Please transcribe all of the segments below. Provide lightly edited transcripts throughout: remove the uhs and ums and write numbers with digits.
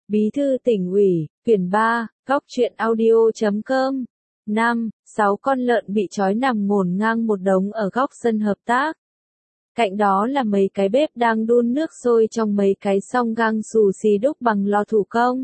Bí thư tỉnh ủy, quyển 3, góc truyện audio.com. 5. 6 con lợn bị trói nằm ngổn ngang một đống ở góc sân hợp tác. Cạnh đó là mấy cái bếp đang đun nước sôi trong mấy cái song gang xù xì đúc bằng lò thủ công.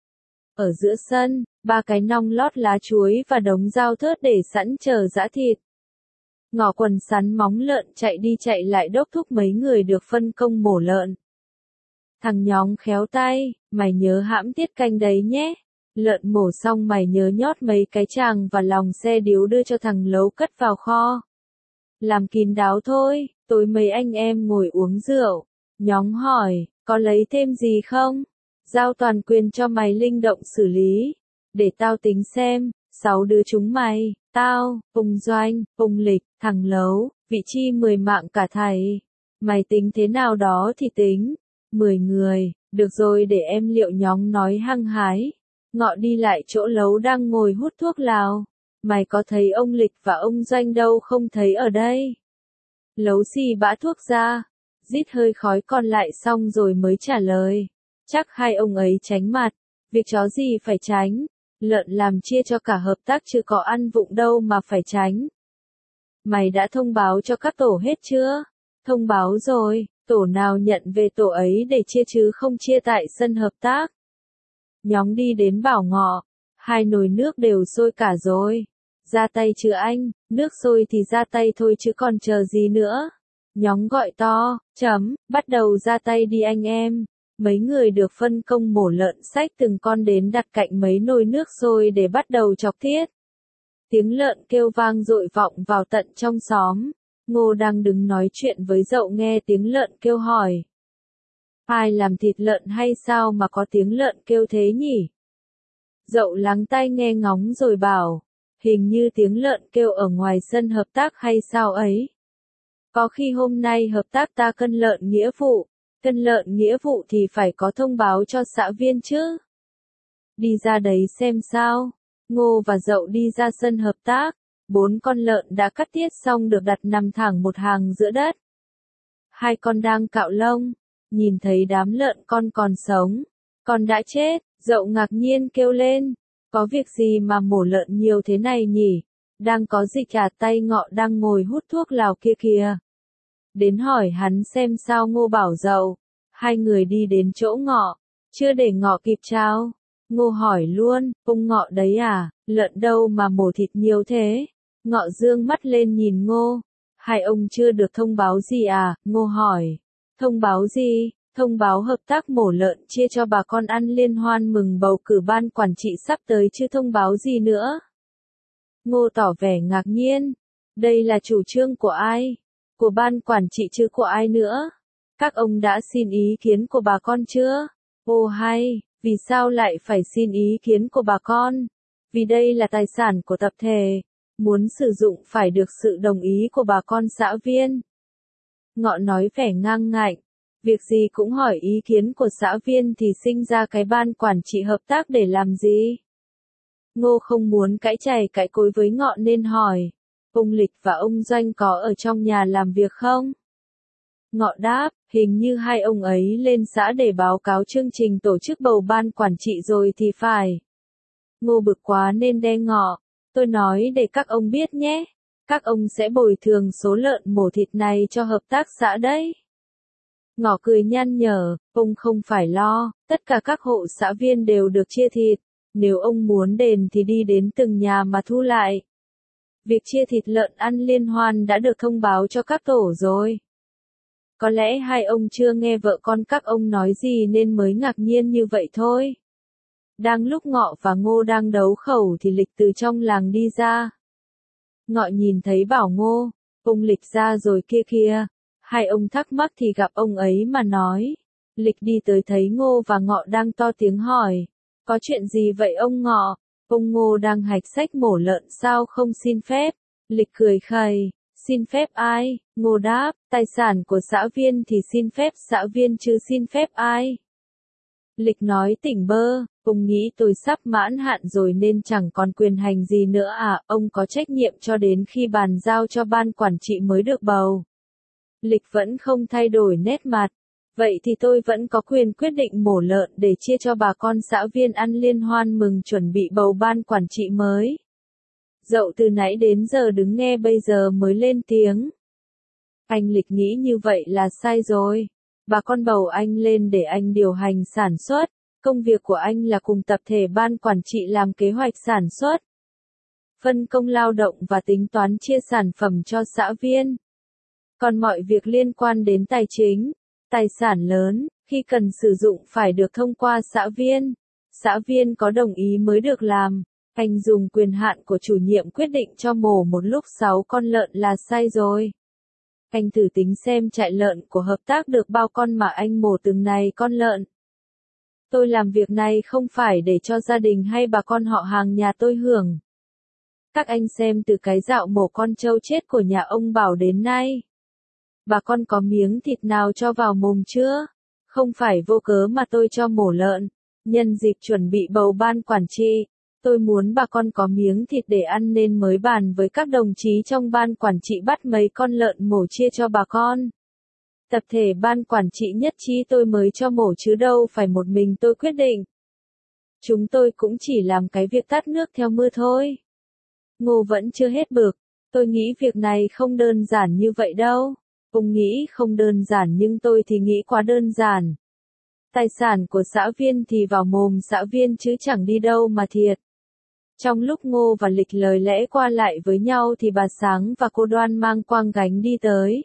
Ở giữa sân, 3 cái nong lót lá chuối và đống dao thớt để sẵn chờ giã thịt. Ngỏ quần sắn móng lợn chạy đi chạy lại đốc thúc mấy người được phân công mổ lợn. Thằng nhóng khéo tay, mày nhớ hãm tiết canh đấy nhé. Lợn mổ xong mày nhớ nhót mấy cái tràng và lòng xe điếu đưa cho thằng Lấu cất vào kho. Làm kín đáo thôi, tối mấy anh em ngồi uống rượu. Nhóng hỏi, có lấy thêm gì không? Giao toàn quyền cho mày linh động xử lý. Để tao tính xem, 6 đứa chúng mày, tao, Phùng Doanh, Phùng Lịch, thằng Lấu, vị chi 10 mạng cả thầy. Mày tính thế nào đó thì tính. 10 người, được rồi để em Liệu nhóng nói hăng hái. Ngọ đi lại chỗ Lấu đang ngồi hút thuốc lào. Mày có thấy ông Lịch và ông Doanh đâu không thấy ở đây? Lấu xì bã thuốc ra, rít hơi khói còn lại xong rồi mới trả lời. Chắc hai ông ấy tránh mặt, việc chó gì phải tránh, lợn làm chia cho cả hợp tác chứ có ăn vụng đâu mà phải tránh. Mày đã thông báo cho các tổ hết chưa? Thông báo rồi, tổ nào nhận về tổ ấy để chia chứ không chia tại sân hợp tác. Nhóng đi đến bảo Ngọ, 2 nồi nước đều sôi cả rồi. Ra tay chứ anh, nước sôi thì ra tay thôi chứ còn chờ gì nữa. Nhóng gọi to, bắt đầu ra tay đi anh em. Mấy người được phân công mổ lợn xách từng con đến đặt cạnh mấy nồi nước sôi để bắt đầu chọc tiết. Tiếng lợn kêu vang dội vọng vào tận trong xóm. Ngô đang đứng nói chuyện với Dậu nghe tiếng lợn kêu hỏi. Ai làm thịt lợn hay sao mà có tiếng lợn kêu thế nhỉ? Dậu lắng tai nghe ngóng rồi bảo, hình như tiếng lợn kêu ở ngoài sân hợp tác hay sao ấy. Có khi hôm nay hợp tác ta cân lợn nghĩa vụ thì phải có thông báo cho xã viên chứ. Đi ra đấy xem sao. Ngô và Dậu đi ra sân hợp tác. 4 con lợn đã cắt tiết xong được đặt nằm thẳng một hàng giữa đất. 2 con đang cạo lông. Nhìn thấy đám lợn con còn sống. Con đã chết, Dậu ngạc nhiên kêu lên. Có việc gì mà mổ lợn nhiều thế này nhỉ? Đang có dịch à? Tay Ngọ đang ngồi hút thuốc lào kia kìa. Đến hỏi hắn xem sao. Ngô bảo Dậu. 2 người đi đến chỗ Ngọ. Chưa để Ngọ kịp chào. Ngô hỏi luôn, ông Ngọ đấy à, lợn đâu mà mổ thịt nhiều thế? Ngọ dương mắt lên nhìn Ngô. Hai ông chưa được thông báo gì à? Ngô hỏi. Thông báo gì? Thông báo hợp tác mổ lợn chia cho bà con ăn liên hoan mừng bầu cử ban quản trị sắp tới chứ thông báo gì nữa? Ngô tỏ vẻ ngạc nhiên. Đây là chủ trương của ai? Của ban quản trị chứ của ai nữa? Các ông đã xin ý kiến của bà con chưa? Ồ hay, vì sao lại phải xin ý kiến của bà con? Vì đây là tài sản của tập thể. Muốn sử dụng phải được sự đồng ý của bà con xã viên. Ngọ nói vẻ ngang ngạnh. Việc gì cũng hỏi ý kiến của xã viên thì sinh ra cái ban quản trị hợp tác để làm gì? Ngô không muốn cãi chày cãi cối với Ngọ nên hỏi. Ông Lịch và ông Doanh có ở trong nhà làm việc không? Ngọ đáp, hình như hai ông ấy lên xã để báo cáo chương trình tổ chức bầu ban quản trị rồi thì phải. Ngô bực quá nên đe Ngọ. Tôi nói để các ông biết nhé. Các ông sẽ bồi thường số lợn mổ thịt này cho hợp tác xã đấy. Ngọ cười nhăn nhở, ông không phải lo, tất cả các hộ xã viên đều được chia thịt. Nếu ông muốn đền thì đi đến từng nhà mà thu lại. Việc chia thịt lợn ăn liên hoan đã được thông báo cho các tổ rồi. Có lẽ hai ông chưa nghe vợ con các ông nói gì nên mới ngạc nhiên như vậy thôi. Đang lúc Ngọ và Ngô đang đấu khẩu thì Lịch từ trong làng đi ra. Ngọ nhìn thấy bảo Ngô, ông Lịch ra rồi kia kìa. Hai ông thắc mắc thì gặp ông ấy mà nói. Lịch đi tới thấy Ngô và Ngọ đang to tiếng hỏi. Có chuyện gì vậy ông Ngọ? Ông Ngô đang hạch sách mổ lợn sao không xin phép? Lịch cười khẩy. Xin phép ai? Ngô đáp, tài sản của xã viên thì xin phép xã viên chứ xin phép ai? Lịch nói tỉnh bơ, ông nghĩ tôi sắp mãn hạn rồi nên chẳng còn quyền hành gì nữa à, ông có trách nhiệm cho đến khi bàn giao cho ban quản trị mới được bầu. Lịch vẫn không thay đổi nét mặt. Vậy thì tôi vẫn có quyền quyết định mổ lợn để chia cho bà con xã viên ăn liên hoan mừng chuẩn bị bầu ban quản trị mới. Dậu từ nãy đến giờ đứng nghe bây giờ mới lên tiếng. Anh Lịch nghĩ như vậy là sai rồi. Bà con bầu anh lên để anh điều hành sản xuất. Công việc của anh là cùng tập thể ban quản trị làm kế hoạch sản xuất, phân công lao động và tính toán chia sản phẩm cho xã viên. Còn mọi việc liên quan đến tài chính, tài sản lớn, khi cần sử dụng phải được thông qua xã viên. Xã viên có đồng ý mới được làm. Anh dùng quyền hạn của chủ nhiệm quyết định cho mổ một lúc 6 con lợn là sai rồi. Anh thử tính xem trại lợn của hợp tác được bao con mà anh mổ từng này con lợn. Tôi làm việc này không phải để cho gia đình hay bà con họ hàng nhà tôi hưởng. Các anh xem từ cái dạo mổ con trâu chết của nhà ông Bảo đến nay. Bà con có miếng thịt nào cho vào mồm chưa? Không phải vô cớ mà tôi cho mổ lợn. Nhân dịp chuẩn bị bầu ban quản trị, tôi muốn bà con có miếng thịt để ăn nên mới bàn với các đồng chí trong ban quản trị bắt mấy con lợn mổ chia cho bà con. Tập thể ban quản trị nhất trí tôi mới cho mổ chứ đâu phải một mình tôi quyết định. Chúng tôi cũng chỉ làm cái việc tát nước theo mưa thôi. Ngô vẫn chưa hết bực. Tôi nghĩ việc này không đơn giản như vậy đâu. Ông nghĩ không đơn giản nhưng tôi thì nghĩ quá đơn giản. Tài sản của xã viên thì vào mồm xã viên chứ chẳng đi đâu mà thiệt. Trong lúc Ngô và Lịch lời lẽ qua lại với nhau thì bà Sáng và cô Đoan mang quang gánh đi tới.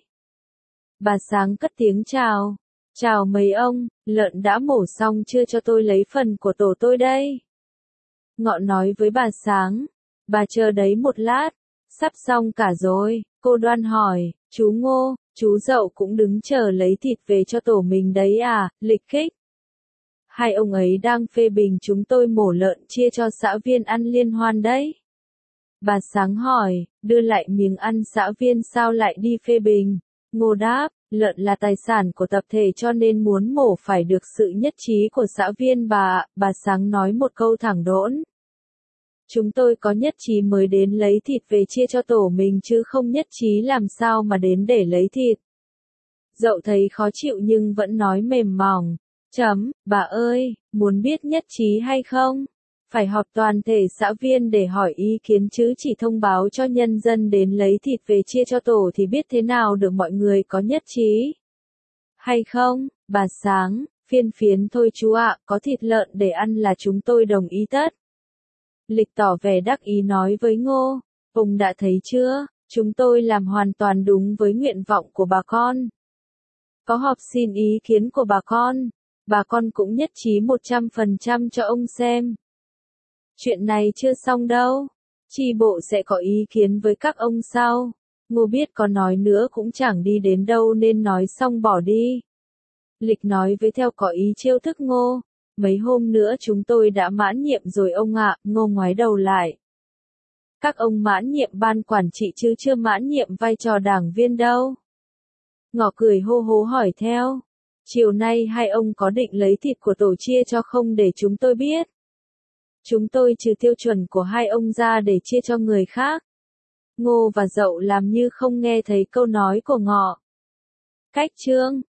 Bà Sáng cất tiếng chào. Chào mấy ông, lợn đã mổ xong chưa cho tôi lấy phần của tổ tôi đây. Ngọ nói với bà Sáng. Bà chờ đấy một lát. Sắp xong cả rồi, cô Đoan hỏi, chú Ngô, chú Dậu cũng đứng chờ lấy thịt về cho tổ mình đấy à, Lịch khích. Hai ông ấy đang phê bình chúng tôi mổ lợn chia cho xã viên ăn liên hoan đấy. Bà Sáng hỏi, đưa lại miếng ăn xã viên sao lại đi phê bình? Ngô đáp, lợn là tài sản của tập thể cho nên muốn mổ phải được sự nhất trí của xã viên bà Sáng nói một câu thẳng đỗn. Chúng tôi có nhất trí mới đến lấy thịt về chia cho tổ mình chứ không nhất trí làm sao mà đến để lấy thịt. Dậu thấy khó chịu nhưng vẫn nói mềm mỏng. Bà ơi, muốn biết nhất trí hay không? Phải họp toàn thể xã viên để hỏi ý kiến chứ chỉ thông báo cho nhân dân đến lấy thịt về chia cho tổ thì biết thế nào được mọi người có nhất trí. Hay không, bà Sáng, phiên thôi chú ạ, có thịt lợn để ăn là chúng tôi đồng ý tất. Lịch tỏ vẻ đắc ý nói với Ngô, ông đã thấy chưa, chúng tôi làm hoàn toàn đúng với nguyện vọng của bà con. Có họp xin ý kiến của bà con cũng nhất trí 100% cho ông xem. Chuyện này chưa xong đâu, chi bộ sẽ có ý kiến với các ông sau. Ngô biết có nói nữa cũng chẳng đi đến đâu nên nói xong bỏ đi. Lịch nói với theo có ý trêu thức Ngô. Mấy hôm nữa chúng tôi đã mãn nhiệm rồi ông ạ, Ngô ngoái đầu lại. Các ông mãn nhiệm ban quản trị chứ chưa mãn nhiệm vai trò đảng viên đâu. Ngọ cười hô hố hỏi theo. Chiều nay hai ông có định lấy thịt của tổ chia cho không để chúng tôi biết. Chúng tôi trừ tiêu chuẩn của hai ông ra để chia cho người khác. Ngô và Dậu làm như không nghe thấy câu nói của Ngọ. Cách chương